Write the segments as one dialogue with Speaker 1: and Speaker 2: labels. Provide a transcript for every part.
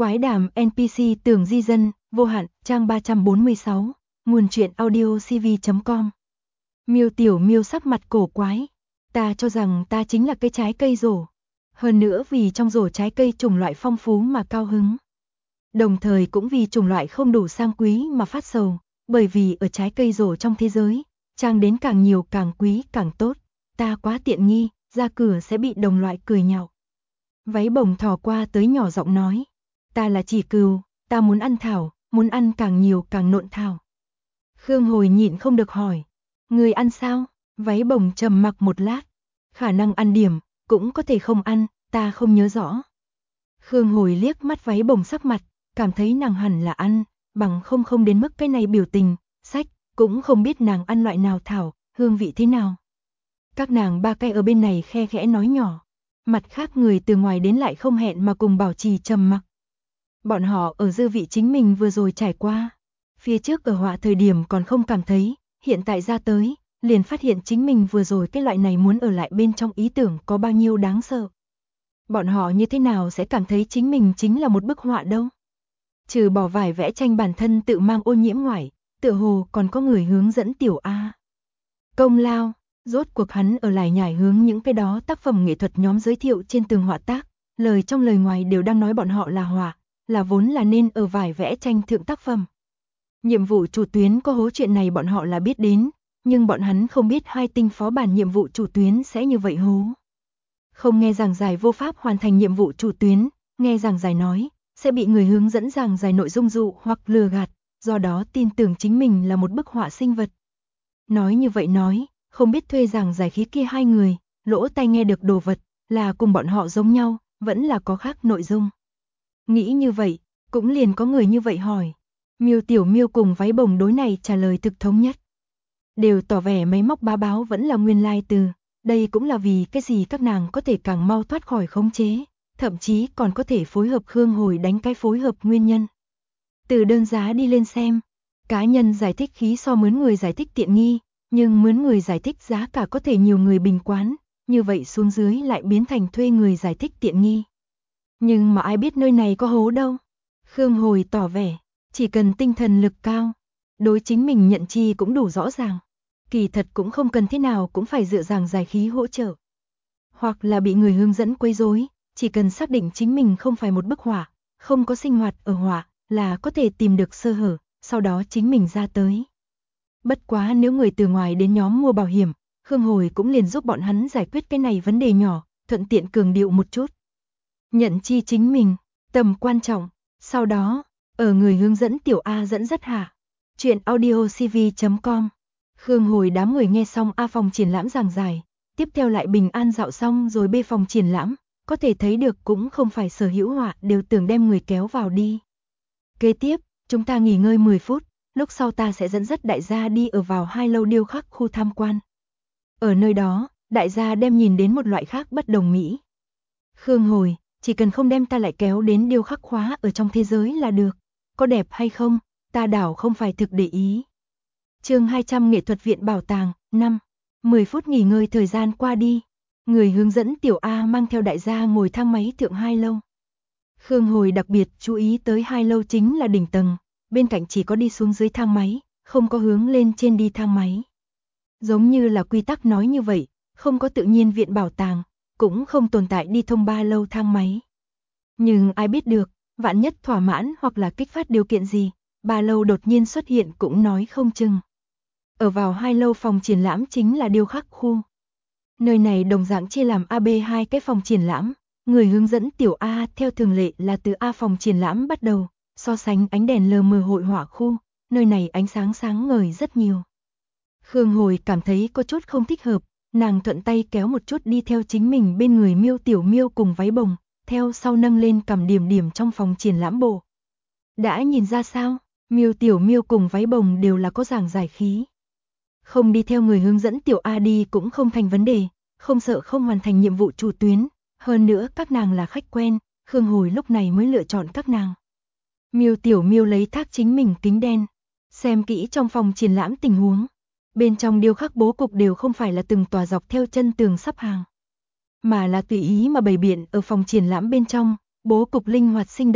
Speaker 1: Quái đàm NPC Tường Di Dân, vô hạn, trang 346, nguồn truyện audio cv.com. Miêu Tiểu Miêu sắc mặt cổ quái. Ta cho rằng ta chính là cái trái cây rổ. Hơn nữa vì trong rổ trái cây chủng loại phong phú mà cao hứng. Đồng thời cũng vì chủng loại không đủ sang quý mà phát sầu, bởi vì ở trái cây rổ trong thế giới, trang đến càng nhiều càng quý càng tốt. Ta quá tiện nghi, ra cửa sẽ bị đồng loại cười nhạo. Váy bồng thò qua tới nhỏ giọng nói. Ta là chỉ cừu, ta muốn ăn thảo, muốn ăn càng nhiều càng nộn thảo. Khương Hồi nhịn không được hỏi. Người ăn sao? Váy bồng trầm mặc một lát. Khả năng ăn điểm, cũng có thể không ăn, ta không nhớ rõ. Khương Hồi liếc mắt váy bồng sắc mặt, cảm thấy nàng hẳn là ăn, bằng không đến mức cái này biểu tình, sách, cũng không biết nàng ăn loại nào thảo, hương vị thế nào. Các nàng ba cái ở bên này khe khẽ nói nhỏ. Mặt khác người từ ngoài đến lại không hẹn mà cùng bảo trì trầm mặc. Bọn họ ở dư vị chính mình vừa rồi trải qua. Phía trước ở họa thời điểm còn không cảm thấy, hiện tại ra tới, liền phát hiện chính mình vừa rồi cái loại này muốn ở lại bên trong ý tưởng có bao nhiêu đáng sợ. Bọn họ như thế nào sẽ cảm thấy chính mình chính là một bức họa đâu. Trừ bỏ vải vẽ tranh bản thân tự mang ô nhiễm ngoài, tựa hồ còn có người hướng dẫn Tiểu A. Công lao, rốt cuộc hắn ở lại nhảy hướng những cái đó tác phẩm nghệ thuật nhóm giới thiệu trên tường họa tác, lời trong lời ngoài đều đang nói bọn họ là họa, là vốn là nên ở vải vẽ tranh thượng tác phẩm. Nhiệm vụ chủ tuyến có hố chuyện này bọn họ là biết đến, nhưng bọn hắn không biết hai tinh phó bản nhiệm vụ chủ tuyến sẽ như vậy hố. Không nghe giảng giải vô pháp hoàn thành nhiệm vụ chủ tuyến, nghe giảng giải nói, sẽ bị người hướng dẫn giảng giải nội dung dụ hoặc lừa gạt, do đó tin tưởng chính mình là một bức họa sinh vật. Nói như vậy nói, không biết thuê giảng giải khí kia hai người, lỗ tai nghe được đồ vật, là cùng bọn họ giống nhau, vẫn là có khác nội dung. Nghĩ như vậy, cũng liền có người như vậy hỏi. Miêu Tiểu Miêu cùng váy bồng đối này trả lời thực thống nhất. Đều tỏ vẻ máy móc bá báo vẫn là nguyên lai từ, đây cũng là vì cái gì các nàng có thể càng mau thoát khỏi khống chế, thậm chí còn có thể phối hợp Khương Hồi đánh cái phối hợp nguyên nhân. Từ đơn giá đi lên xem, cá nhân giải thích khí so mướn người giải thích tiện nghi, nhưng mướn người giải thích giá cả có thể nhiều người bình quán, như vậy xuống dưới lại biến thành thuê người giải thích tiện nghi. Nhưng mà ai biết nơi này có hố đâu. Khương Hồi tỏ vẻ, chỉ cần tinh thần lực cao, đối chính mình nhận chi cũng đủ rõ ràng. Kỳ thật cũng không cần thế nào cũng phải dựa dàng giải khí hỗ trợ. Hoặc là bị người hướng dẫn quấy rối, chỉ cần xác định chính mình không phải một bức họa, không có sinh hoạt ở họa, là có thể tìm được sơ hở, sau đó chính mình ra tới. Bất quá nếu người từ ngoài đến nhóm mua bảo hiểm, Khương Hồi cũng liền giúp bọn hắn giải quyết cái này vấn đề nhỏ, thuận tiện cường điệu một chút. Nhận chi chính mình, tầm quan trọng, sau đó, ở người hướng dẫn Tiểu A dẫn dắt hạ. Chuyện audio cv.com. Khương Hồi đám người nghe xong A phòng triển lãm giảng giải, tiếp theo lại bình an dạo xong rồi B phòng triển lãm, có thể thấy được cũng không phải sở hữu họa đều tưởng đem người kéo vào đi. Kế tiếp, chúng ta nghỉ ngơi 10 phút, lúc sau ta sẽ dẫn dắt đại gia đi ở vào hai lâu điêu khắc khu tham quan. Ở nơi đó, đại gia đem nhìn đến một loại khác bất đồng mỹ. Khương Hồi, chỉ cần không đem ta lại kéo đến điêu khắc khóa ở trong thế giới là được. Có đẹp hay không, ta đảo không phải thực để ý. Chương 200 Nghệ thuật viện bảo tàng, 5. 10 phút nghỉ ngơi thời gian qua đi. Người hướng dẫn Tiểu A mang theo đại gia ngồi thang máy thượng hai lâu. Khương Hồi đặc biệt chú ý tới hai lâu chính là đỉnh tầng, bên cạnh chỉ có đi xuống dưới thang máy, không có hướng lên trên đi thang máy. Giống như là quy tắc nói như vậy, không có tự nhiên viện bảo tàng, cũng không tồn tại đi thông 3 lâu thang máy. Nhưng ai biết được, vạn nhất thỏa mãn hoặc là kích phát điều kiện gì, 3 lâu đột nhiên xuất hiện cũng nói không chừng. Ở vào 2 lâu phòng triển lãm chính là điêu khắc khu. Nơi này đồng dạng chia làm AB 2 cái phòng triển lãm, người hướng dẫn Tiểu A theo thường lệ là từ A phòng triển lãm bắt đầu, so sánh ánh đèn lờ mờ hội họa khu, nơi này ánh sáng sáng ngời rất nhiều. Khương Hồi cảm thấy có chút không thích hợp, nàng thuận tay kéo một chút đi theo chính mình bên người Miêu Tiểu Miêu cùng váy bồng, theo sau nâng lên cầm điểm điểm trong phòng triển lãm bộ. Đã nhìn ra sao, Miêu Tiểu Miêu cùng váy bồng đều là có giảng giải khí. Không đi theo người hướng dẫn Tiểu A đi cũng không thành vấn đề, không sợ không hoàn thành nhiệm vụ chủ tuyến, hơn nữa các nàng là khách quen, Khương Hồi lúc này mới lựa chọn các nàng. Miêu Tiểu Miêu lấy thác chính mình kính đen, xem kỹ trong phòng triển lãm tình huống. Bên trong điêu khắc bố cục đều không phải là từng tòa dọc theo chân tường sắp hàng, mà là tùy ý mà bày biện ở phòng triển lãm bên trong, bố cục linh hoạt sinh động,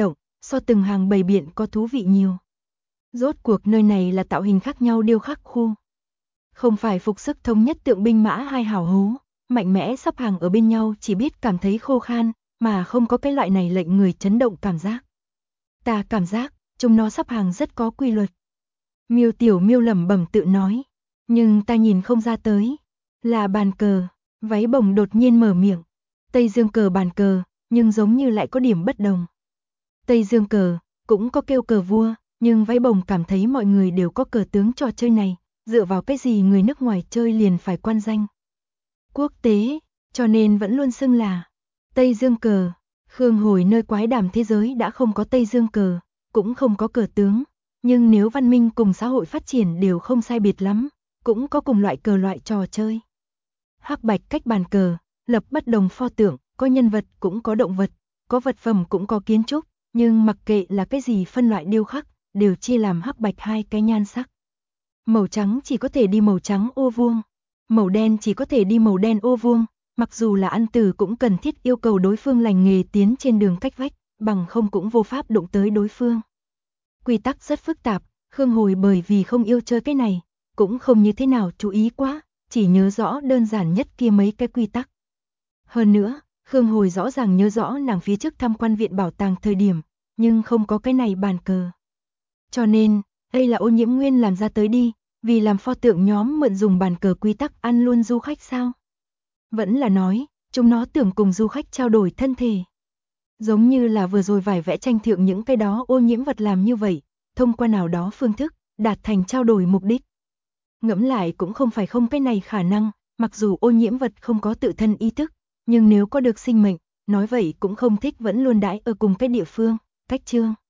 Speaker 1: so từng hàng bày biện có thú vị nhiều. Rốt cuộc nơi này là tạo hình khác nhau điêu khắc khu. Không phải phục sức thống nhất tượng binh mã hay hào hố, mạnh mẽ sắp hàng ở bên nhau chỉ biết cảm thấy khô khan, mà không có cái loại này lệnh người chấn động cảm giác. Ta cảm giác, chúng nó sắp hàng rất có quy luật. Miêu Tiểu Miêu lẩm bẩm tự nói, nhưng ta nhìn không ra tới. Là bàn cờ, váy bồng đột nhiên mở miệng. Tây Dương cờ bàn cờ, nhưng giống như lại có điểm bất đồng. Tây Dương cờ, cũng có kêu cờ vua, nhưng váy bồng cảm thấy mọi người đều có cờ tướng trò chơi này, dựa vào cái gì người nước ngoài chơi liền phải quan danh quốc tế, cho nên vẫn luôn xưng là Tây Dương cờ. Khương Hồi nơi quái đàm thế giới đã không có Tây Dương cờ, cũng không có cờ tướng, nhưng nếu văn minh cùng xã hội phát triển đều không sai biệt lắm, cũng có cùng loại cờ loại trò chơi. Hắc bạch cách bàn cờ, lập bất đồng pho tượng, có nhân vật cũng có động vật, có vật phẩm cũng có kiến trúc, nhưng mặc kệ là cái gì phân loại điêu khắc, đều chia làm hắc bạch hai cái nhan sắc. Màu trắng chỉ có thể đi màu trắng ô vuông, màu đen chỉ có thể đi màu đen ô vuông, mặc dù là ăn từ cũng cần thiết yêu cầu đối phương lành nghề tiến trên đường cách vách, bằng không cũng vô pháp đụng tới đối phương. Quy tắc rất phức tạp, Khương Hồi bởi vì không yêu chơi cái này, cũng không như thế nào chú ý quá, chỉ nhớ rõ đơn giản nhất kia mấy cái quy tắc. Hơn nữa, Khương Hồi rõ ràng nhớ rõ nàng phía trước tham quan viện bảo tàng thời điểm, nhưng không có cái này bàn cờ. Cho nên, đây là Ô Nhiễm Nguyên làm ra tới đi, vì làm pho tượng nhóm mượn dùng bàn cờ quy tắc ăn luôn du khách sao? Vẫn là nói, chúng nó tưởng cùng du khách trao đổi thân thể. Giống như là vừa rồi vải vẽ tranh thượng những cái đó ô nhiễm vật làm như vậy, thông qua nào đó phương thức, đạt thành trao đổi mục đích. Ngẫm lại cũng không phải không cái này khả năng, mặc dù ô nhiễm vật không có tự thân ý thức, nhưng nếu có được sinh mệnh, nói vậy cũng không thích vẫn luôn đãi ở cùng cái địa phương, cách chương.